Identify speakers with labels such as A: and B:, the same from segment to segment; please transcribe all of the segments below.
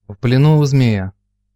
A: В плену у змея.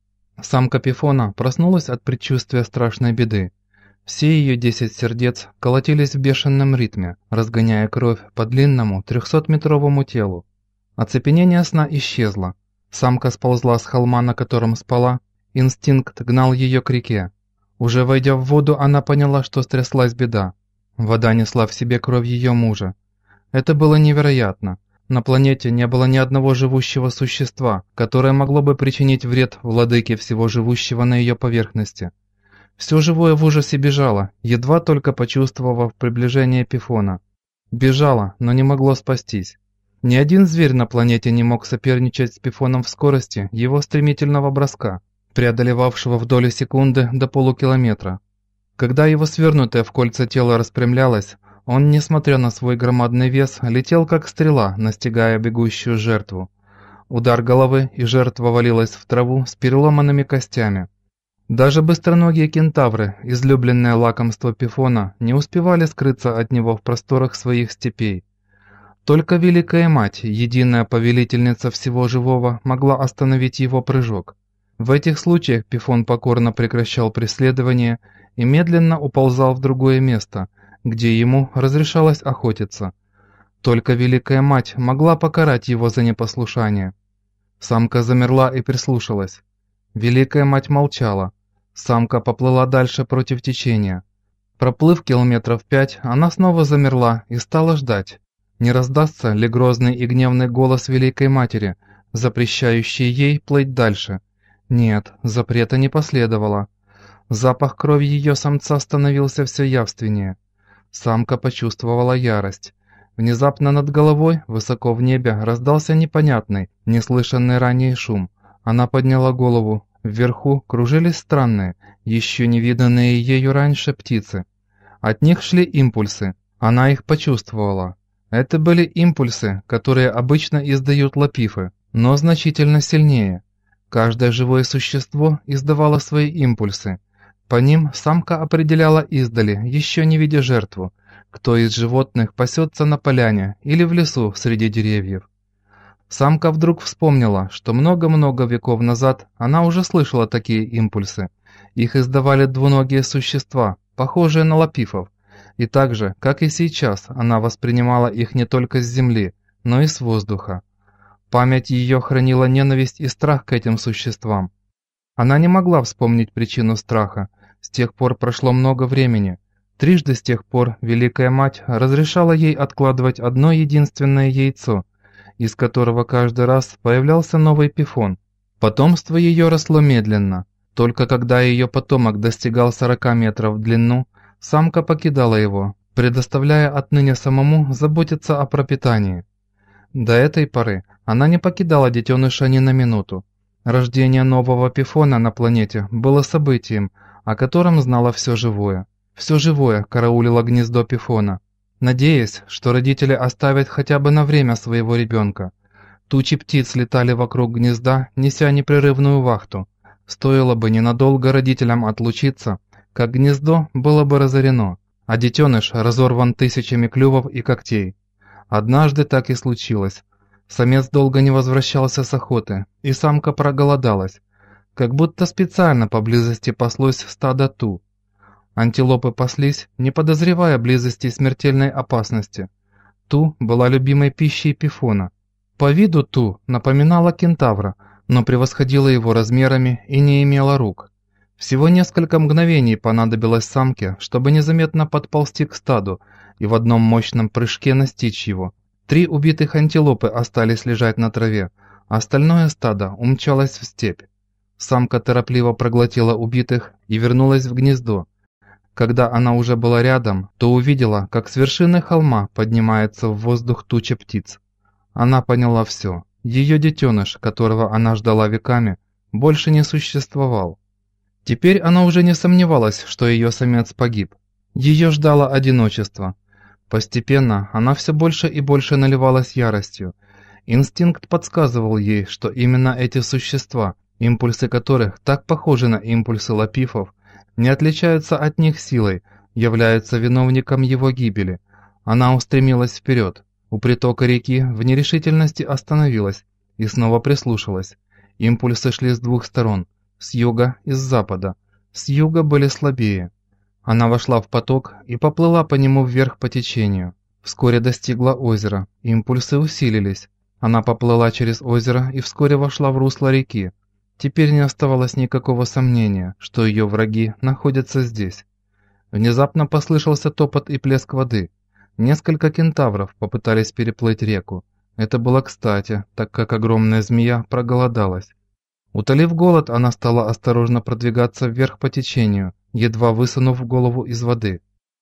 A: Самка Пифона проснулась от предчувствия страшной беды. Все ее 10 сердец колотились в бешеном ритме, разгоняя кровь по длинному 300-метровому телу. Оцепенение сна исчезло. Самка сползла с холма, на котором спала. Инстинкт гнал ее к реке. Уже войдя в воду, она поняла, что стряслась беда. Вода несла в себе кровь ее мужа. Это было невероятно. На планете не было ни одного живущего существа, которое могло бы причинить вред владыке всего живущего на ее поверхности. Все живое в ужасе бежало, едва только почувствовав приближение Пифона. Бежало, но не могло спастись. Ни один зверь на планете не мог соперничать с Пифоном в скорости его стремительного броска, преодолевавшего в доли секунды до полукилометра. Когда его свернутое в кольца тело распрямлялось, он, несмотря на свой громадный вес, летел как стрела, настигая бегущую жертву. Удар головы, и жертва валилась в траву с переломанными костями. Даже быстроногие кентавры, излюбленное лакомство Пифона, не успевали скрыться от него в просторах своих степей. Только Великая Мать, единая повелительница всего живого, могла остановить его прыжок. В этих случаях Пифон покорно прекращал преследование и медленно уползал в другое место, где ему разрешалось охотиться. Только Великая Мать могла покарать его за непослушание. Самка замерла и прислушалась. Великая Мать молчала. Самка поплыла дальше против течения. Проплыв километров 5, она снова замерла и стала ждать. Не раздастся ли грозный и гневный голос Великой Матери, запрещающий ей плыть дальше? Нет, запрета не последовало. Запах крови ее самца становился все явственнее. Самка почувствовала ярость. Внезапно над головой, высоко в небе, раздался непонятный, неслышанный ранее шум. Она подняла голову. Вверху кружились странные, еще не виданные ею раньше птицы. От них шли импульсы. Она их почувствовала. Это были импульсы, которые обычно издают лапифы, но значительно сильнее. Каждое живое существо издавало свои импульсы. По ним самка определяла издали, еще не видя жертву, кто из животных пасется на поляне или в лесу среди деревьев. Самка вдруг вспомнила, что много-много веков назад она уже слышала такие импульсы. Их издавали двуногие существа, похожие на лапифов, и так же, как и сейчас, она воспринимала их не только с земли, но и с воздуха. Память ее хранила ненависть и страх к этим существам. Она не могла вспомнить причину страха. С тех пор прошло много времени. Трижды с тех пор Великая Мать разрешала ей откладывать одно единственное яйцо, из которого каждый раз появлялся новый Пифон. Потомство ее росло медленно. Только когда ее потомок достигал 40 метров в длину, самка покидала его, предоставляя отныне самому заботиться о пропитании. До этой поры она не покидала детеныша ни на минуту. Рождение нового Пифона на планете было событием, о котором знало все живое. Все живое караулило гнездо Пифона, надеясь, что родители оставят хотя бы на время своего ребенка. Тучи птиц летали вокруг гнезда, неся непрерывную вахту. Стоило бы ненадолго родителям отлучиться, как гнездо было бы разорено, а детеныш разорван тысячами клювов и когтей. Однажды так и случилось. Самец долго не возвращался с охоты, и самка проголодалась. Как будто специально поблизости паслось стадо ту. Антилопы паслись, не подозревая близости смертельной опасности. Ту была любимой пищей Пифона. По виду ту напоминала кентавра, но превосходила его размерами и не имела рук. Всего несколько мгновений понадобилось самке, чтобы незаметно подползти к стаду и в одном мощном прыжке настичь его. 3 убитых антилопы остались лежать на траве, остальное стадо умчалось в степь. Самка торопливо проглотила убитых и вернулась в гнездо. Когда она уже была рядом, то увидела, как с вершины холма поднимается в воздух туча птиц. Она поняла все. Ее детеныш, которого она ждала веками, больше не существовал. Теперь она уже не сомневалась, что ее самец погиб. Ее ждало одиночество. Постепенно она все больше и больше наливалась яростью. Инстинкт подсказывал ей, что именно эти существа, импульсы которых так похожи на импульсы лапифов, не отличаются от них силой, являются виновником его гибели. Она устремилась вперед. У притока реки в нерешительности остановилась и снова прислушалась. Импульсы шли с двух сторон, с юга и с запада. С юга были слабее. Она вошла в поток и поплыла по нему вверх по течению. Вскоре достигла озера, импульсы усилились. Она поплыла через озеро и вскоре вошла в русло реки. Теперь не оставалось никакого сомнения, что ее враги находятся здесь. Внезапно послышался топот и плеск воды. Несколько кентавров попытались переплыть реку. Это было кстати, так как огромная змея проголодалась. Утолив голод, она стала осторожно продвигаться вверх по течению, едва высунув голову из воды.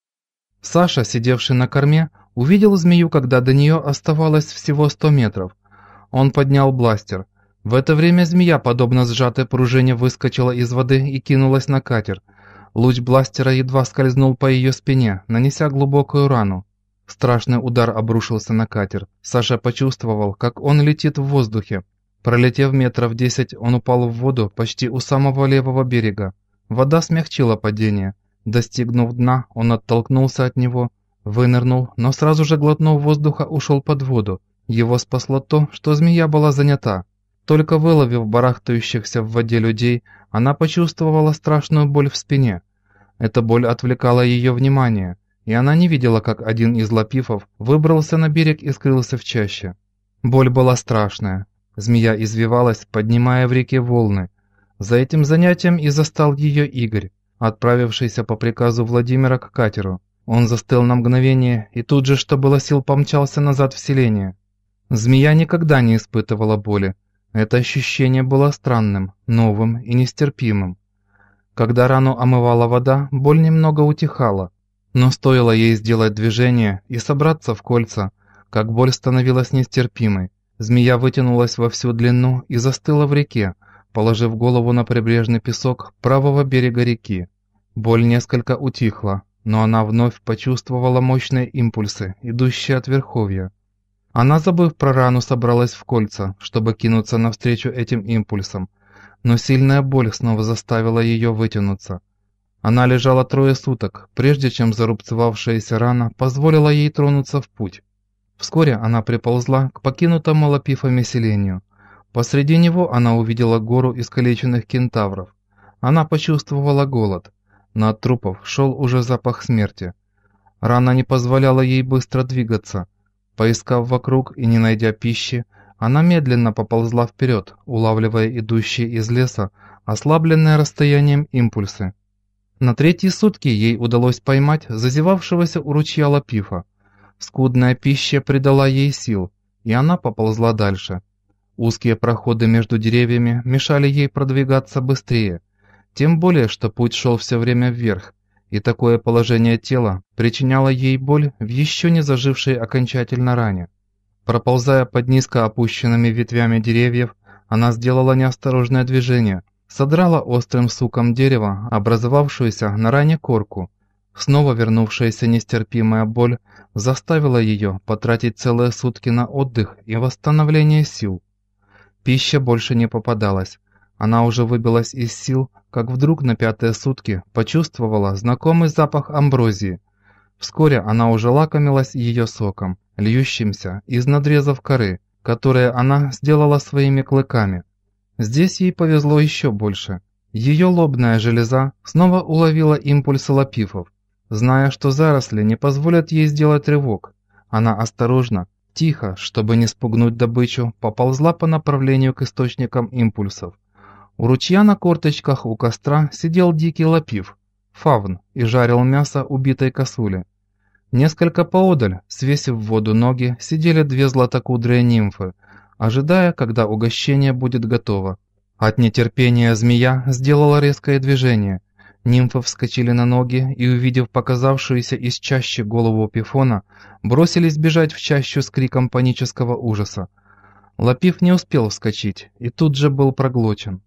A: Саша, сидевший на корме, увидел змею, когда до нее оставалось всего 100 метров. Он поднял бластер. В это время змея, подобно сжатой пружине, выскочила из воды и кинулась на катер. Луч бластера едва скользнул по ее спине, нанеся глубокую рану. Страшный удар обрушился на катер. Саша почувствовал, как он летит в воздухе. Пролетев метров 10, он упал в воду почти у самого левого берега. Вода смягчила падение. Достигнув дна, он оттолкнулся от него, вынырнул, но сразу же, глотнув воздуха, ушел под воду. Его спасло то, что змея была занята. Только выловив барахтающихся в воде людей, она почувствовала страшную боль в спине. Эта боль отвлекала ее внимание, и она не видела, как один из лапифов выбрался на берег и скрылся в чаще. Боль была страшная. Змея извивалась, поднимая в реке волны. За этим занятием и застал ее Игорь, отправившийся по приказу Владимира к катеру. Он застыл на мгновение и тут же, что было сил, помчался назад в селение. Змея никогда не испытывала боли. Это ощущение было странным, новым и нестерпимым. Когда рану омывала вода, боль немного утихала. Но стоило ей сделать движение и собраться в кольца, как боль становилась нестерпимой. Змея вытянулась во всю длину и застыла в реке, положив голову на прибрежный песок правого берега реки. Боль несколько утихла, но она вновь почувствовала мощные импульсы, идущие от верховья. Она, забыв про рану, собралась в кольца, чтобы кинуться навстречу этим импульсам, но сильная боль снова заставила ее вытянуться. Она лежала 3 суток, прежде чем зарубцевавшаяся рана позволила ей тронуться в путь. Вскоре она приползла к покинутому лапифами селению. Посреди него она увидела гору искалеченных кентавров. Она почувствовала голод. Но от трупов шел уже запах смерти. Рана не позволяла ей быстро двигаться. Поискав вокруг и не найдя пищи, она медленно поползла вперед, улавливая идущие из леса ослабленные расстоянием импульсы. На 3-й сутки ей удалось поймать зазевавшегося у ручья лапифа. Скудная пища придала ей сил, и она поползла дальше. Узкие проходы между деревьями мешали ей продвигаться быстрее, тем более, что путь шел все время вверх, и такое положение тела причиняло ей боль в еще не зажившей окончательно ране. Проползая под низко опущенными ветвями деревьев, она сделала неосторожное движение, содрала острым суком дерева образовавшуюся на ране корку. Снова вернувшаяся нестерпимая боль заставила ее потратить целые сутки на отдых и восстановление сил. Пища больше не попадалась. Она уже выбилась из сил, как вдруг на 5-е сутки почувствовала знакомый запах амброзии. Вскоре она уже лакомилась ее соком, льющимся из надрезов коры, которые она сделала своими клыками. Здесь ей повезло еще больше. Ее лобная железа снова уловила импульсы лапифов. Зная, что заросли не позволят ей сделать рывок, она осторожно, тихо, чтобы не спугнуть добычу, поползла по направлению к источникам импульсов. У ручья на корточках у костра сидел дикий лапиф, фавн, и жарил мясо убитой косули. Несколько поодаль, свесив в воду ноги, сидели 2 златокудрые нимфы, ожидая, когда угощение будет готово. От нетерпения змея сделала резкое движение. Нимфы вскочили на ноги и, увидев показавшуюся из чащи голову Пифона, бросились бежать в чащу с криком панического ужаса. Лапиф не успел вскочить и тут же был проглочен.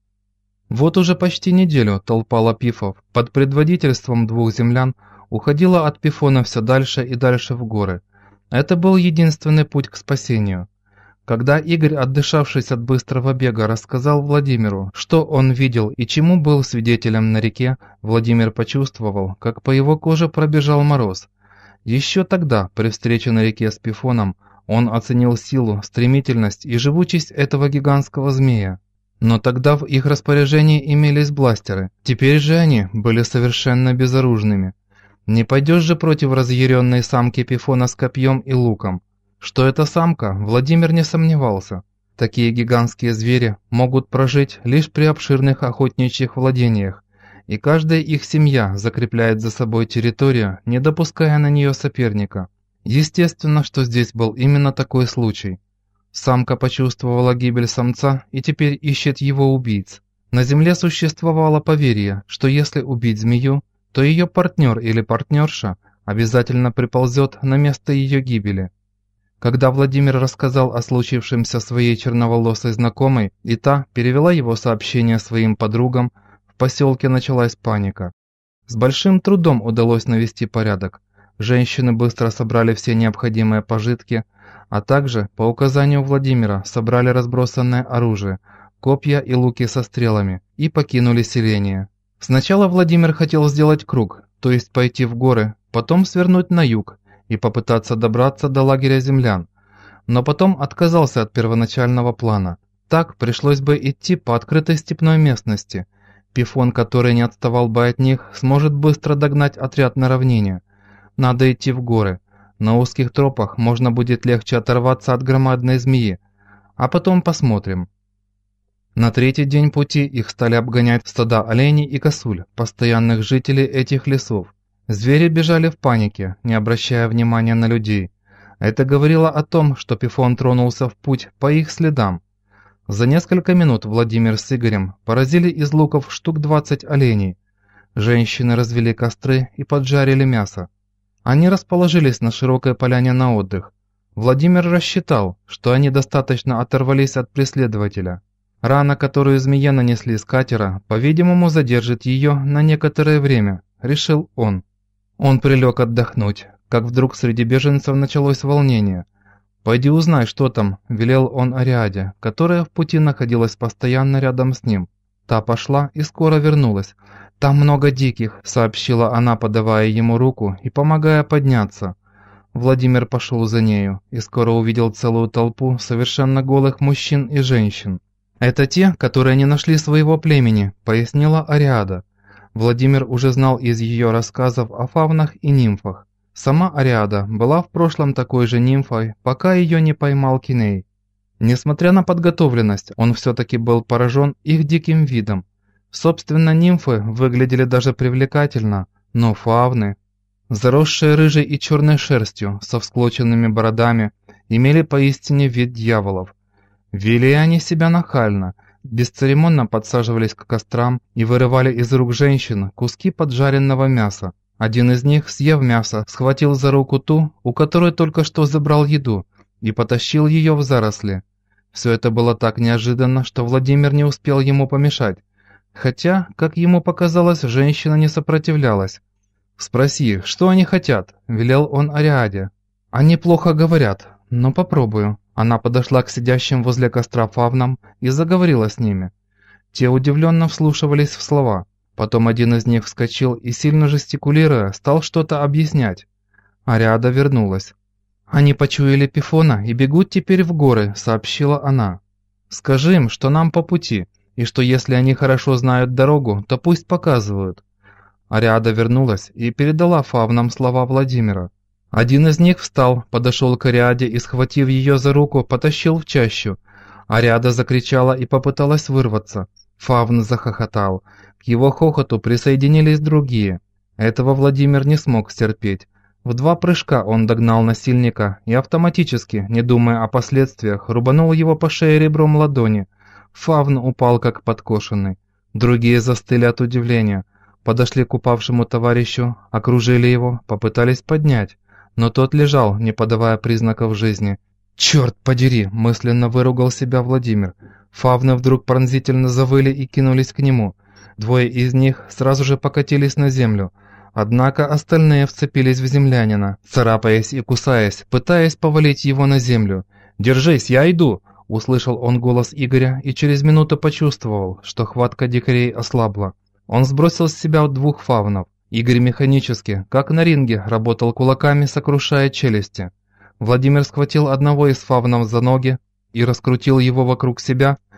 A: Вот уже почти неделю толпа лапифов под предводительством 2 землян уходила от Пифона все дальше и дальше в горы. Это был единственный путь к спасению. Когда Игорь, отдышавшись от быстрого бега, рассказал Владимиру, что он видел и чему был свидетелем на реке, Владимир почувствовал, как по его коже пробежал мороз. Еще тогда, при встрече на реке с Пифоном, он оценил силу, стремительность и живучесть этого гигантского змея. Но тогда в их распоряжении имелись бластеры, теперь же они были совершенно безоружными. Не пойдешь же против разъяренной самки Пифона с копьем и луком. Что это самка, Владимир не сомневался. Такие гигантские звери могут прожить лишь при обширных охотничьих владениях, и каждая их семья закрепляет за собой территорию, не допуская на нее соперника. Естественно, что здесь был именно такой случай. Самка почувствовала гибель самца и теперь ищет его убийц. На земле существовало поверье, что если убить змею, то ее партнер или партнерша обязательно приползет на место ее гибели. Когда Владимир рассказал о случившемся своей черноволосой знакомой, и та перевела его сообщение своим подругам, в поселке началась паника. С большим трудом удалось навести порядок. Женщины быстро собрали все необходимые пожитки, а также, по указанию Владимира, собрали разбросанное оружие, копья и луки со стрелами, и покинули селение. Сначала Владимир хотел сделать круг, то есть пойти в горы, потом свернуть на юг и попытаться добраться до лагеря землян, но потом отказался от первоначального плана. Так пришлось бы идти по открытой степной местности. Пифон, который не отставал бы от них, сможет быстро догнать отряд на равнине. Надо идти в горы. На узких тропах можно будет легче оторваться от громадной змеи, а потом посмотрим. На третий день пути их стали обгонять стада оленей и косуль, постоянных жителей этих лесов. Звери бежали в панике, не обращая внимания на людей. Это говорило о том, что Пифон тронулся в путь по их следам. За несколько минут Владимир с Игорем поразили из луков штук 20 оленей. Женщины развели костры и поджарили мясо. Они расположились на широкой поляне на отдых. Владимир рассчитал, что они достаточно оторвались от преследователя. Рана, которую змее нанесли с катера, по-видимому, задержит ее на некоторое время, решил он. Он прилег отдохнуть, как вдруг среди беженцев началось волнение. «Пойди узнай, что там», – велел он Ариаде, которая в пути находилась постоянно рядом с ним. Та пошла и скоро вернулась. «Там много диких», – сообщила она, подавая ему руку и помогая подняться. Владимир пошел за нею и скоро увидел целую толпу совершенно голых мужчин и женщин. «Это те, которые не нашли своего племени», – пояснила Ариада. Владимир уже знал из ее рассказов о фавнах и нимфах. Сама Ариада была в прошлом такой же нимфой, пока ее не поймал Киней. Несмотря на подготовленность, он все-таки был поражен их диким видом. Собственно, нимфы выглядели даже привлекательно, но фавны, заросшие рыжей и черной шерстью, со всклоченными бородами, имели поистине вид дьяволов. Вели они себя нахально, бесцеремонно подсаживались к кострам и вырывали из рук женщин куски поджаренного мяса. Один из них, съев мясо, схватил за руку ту, у которой только что забрал еду, и потащил ее в заросли. Все это было так неожиданно, что Владимир не успел ему помешать. Хотя, как ему показалось, женщина не сопротивлялась. «Спроси, что они хотят?» – велел он Ариаде. «Они плохо говорят, но попробую». Она подошла к сидящим возле костра фавнам и заговорила с ними. Те удивленно вслушивались в слова. Потом один из них вскочил и, сильно жестикулируя, стал что-то объяснять. Ариада вернулась. «Они почуяли Пифона и бегут теперь в горы», – сообщила она. «Скажи им, что нам по пути, и что если они хорошо знают дорогу, то пусть показывают». Ариада вернулась и передала фавнам слова Владимира. Один из них встал, подошел к Ариаде и, схватив ее за руку, потащил в чащу. Ариада закричала и попыталась вырваться. Фавн захохотал. К его хохоту присоединились другие. Этого Владимир не смог стерпеть. В 2 прыжка он догнал насильника и автоматически, не думая о последствиях, рубанул его по шее ребром ладони. Фавн упал как подкошенный. Другие застыли от удивления. Подошли к упавшему товарищу, окружили его, попытались поднять. Но тот лежал, не подавая признаков жизни. «Черт подери!» – мысленно выругал себя Владимир. Фавны вдруг пронзительно завыли и кинулись к нему. 2 из них сразу же покатились на землю. Однако остальные вцепились в землянина, царапаясь и кусаясь, пытаясь повалить его на землю. «Держись, я иду!» – услышал он голос Игоря и через минуту почувствовал, что хватка дикарей ослабла. Он сбросил с себя 2 фавнов. Игорь механически, как на ринге, работал кулаками, сокрушая челюсти. Владимир схватил одного из фавнов за ноги и раскрутил его вокруг себя,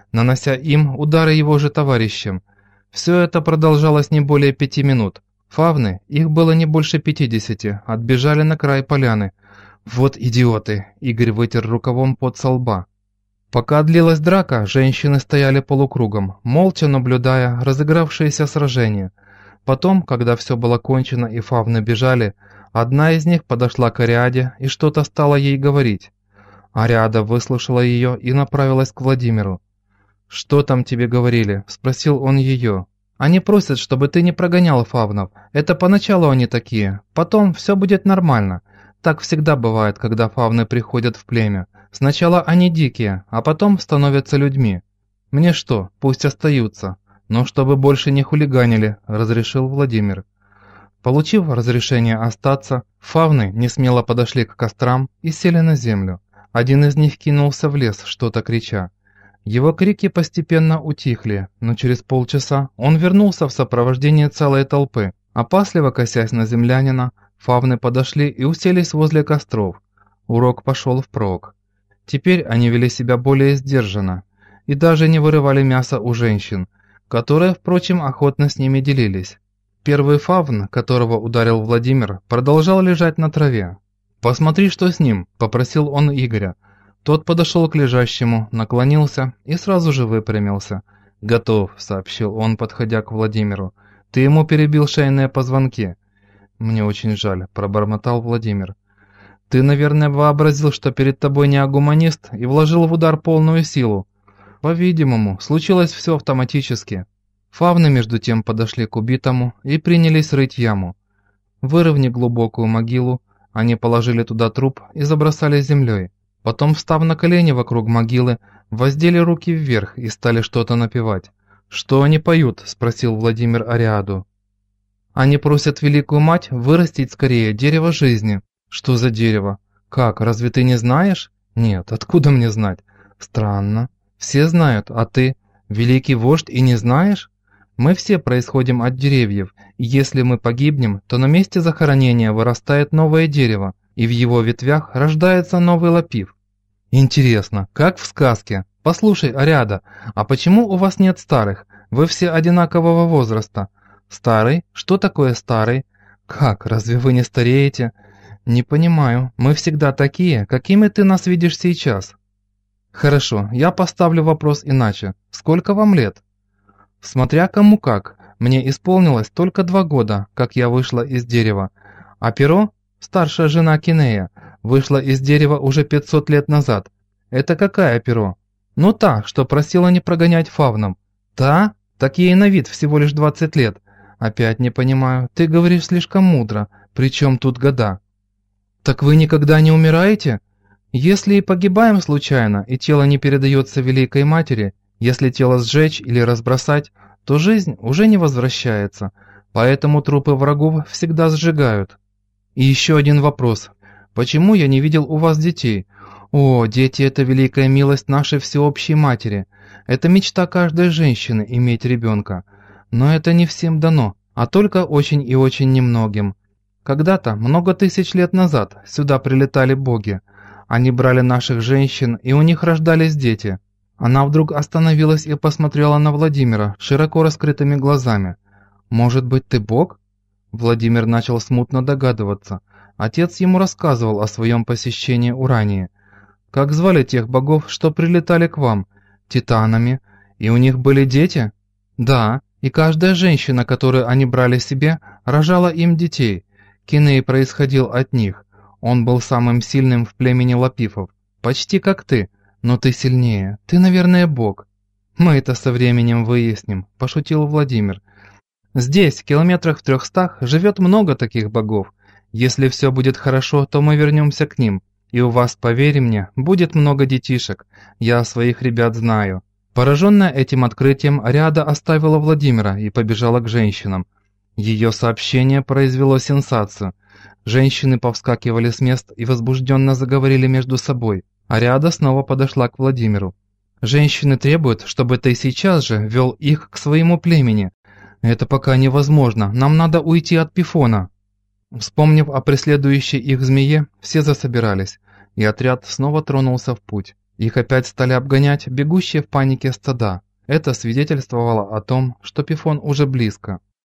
A: нанося им удары его же товарищам. Все это продолжалось не более 5 минут. Фавны, их было не больше 50, отбежали на край поляны. «Вот идиоты!» – Игорь вытер рукавом пот со лба. Пока длилась драка, женщины стояли полукругом, молча наблюдая разыгравшееся сражение. Потом, когда все было кончено и фавны бежали, одна из них подошла к Ариаде и что-то стала ей говорить. Ариада выслушала ее и направилась к Владимиру. «Что там тебе говорили?» – спросил он ее. «Они просят, чтобы ты не прогонял фавнов. Это поначалу они такие, потом все будет нормально. Так всегда бывает, когда фавны приходят в племя. Сначала они дикие, а потом становятся людьми. Мне что, пусть остаются, но чтобы больше не хулиганили», – разрешил Владимир. Получив разрешение остаться, фавны несмело подошли к кострам и сели на землю. Один из них кинулся в лес, что-то крича. Его крики постепенно утихли, но через полчаса он вернулся в сопровождении целой толпы. Опасливо косясь на землянина, фавны подошли и уселись возле костров. Урок пошел впрок. Теперь они вели себя более сдержанно и даже не вырывали мясо у женщин, которые, впрочем, охотно с ними делились. Первый фавн, которого ударил Владимир, продолжал лежать на траве. «Посмотри, что с ним», – попросил он Игоря. Тот подошел к лежащему, наклонился и сразу же выпрямился. «Готов», – сообщил он, подходя к Владимиру. «Ты ему перебил шейные позвонки». «Мне очень жаль», – пробормотал Владимир. «Ты, наверное, вообразил, что перед тобой неогуманист и вложил в удар полную силу». «По-видимому, случилось все автоматически». Фавны между тем подошли к убитому и принялись рыть яму. Вырыв неглубокую могилу, они положили туда труп и забросали землей. Потом, встав на колени вокруг могилы, воздели руки вверх и стали что-то напевать. «Что они поют?» – спросил Владимир Ариаду. «Они просят Великую Мать вырастить скорее дерево жизни». «Что за дерево? Как, разве ты не знаешь?» «Нет, откуда мне знать?» «Странно. Все знают, а ты, великий вождь, и не знаешь?» «Мы все происходим от деревьев, и если мы погибнем, то на месте захоронения вырастает новое дерево, и в его ветвях рождается новый лапив». «Интересно, как в сказке. Послушай, Ариада, а почему у вас нет старых? Вы все одинакового возраста». «Старый? Что такое старый?» «Как, разве вы не стареете?» «Не понимаю. Мы всегда такие, какими ты нас видишь сейчас». «Хорошо, я поставлю вопрос иначе. Сколько вам лет?» «Смотря кому как. Мне исполнилось только 2 года, как я вышла из дерева. А Перо, старшая жена Кинея, вышла из дерева уже 500 лет назад. Это какая Перо?» «Ну та, что просила не прогонять фавном». «Та? Так ей на вид всего лишь 20 лет». «Опять не понимаю. Ты говоришь слишком мудро. Причем тут года?» «Так вы никогда не умираете? Если и погибаем случайно, и тело не передается Великой Матери, если тело сжечь или разбросать, то жизнь уже не возвращается, поэтому трупы врагов всегда сжигают». «И еще один вопрос. Почему я не видел у вас детей? О, дети – это великая милость нашей всеобщей матери. Это мечта каждой женщины – иметь ребенка. Но это не всем дано, а только очень и очень немногим. Когда-то, много тысяч лет назад, сюда прилетали боги. Они брали наших женщин, и у них рождались дети». Она вдруг остановилась и посмотрела на Владимира широко раскрытыми глазами. «Может быть, ты бог?» Владимир начал смутно догадываться. Отец ему рассказывал о своем посещении Урании. «Как звали тех богов, что прилетали к вам?» «Титанами. И у них были дети?» «Да, и каждая женщина, которую они брали себе, рожала им детей. Киней происходил от них. Он был самым сильным в племени лапифов. Почти как ты, но ты сильнее. Ты, наверное, бог». «Мы это со временем выясним», – пошутил Владимир. «Здесь, километрах в 300, живет много таких богов. Если все будет хорошо, то мы вернемся к ним. И у вас, поверь мне, будет много детишек. Я своих ребят знаю». Пораженная этим открытием, Ариада оставила Владимира и побежала к женщинам. Ее сообщение произвело сенсацию. Женщины повскакивали с мест и возбужденно заговорили между собой. Ариада снова подошла к Владимиру. «Женщины требуют, чтобы ты сейчас же вел их к своему племени. Это пока невозможно, нам надо уйти от Пифона». Вспомнив о преследующей их змее, все засобирались, и отряд снова тронулся в путь. Их опять стали обгонять бегущие в панике стада. Это свидетельствовало о том, что Пифон уже близко.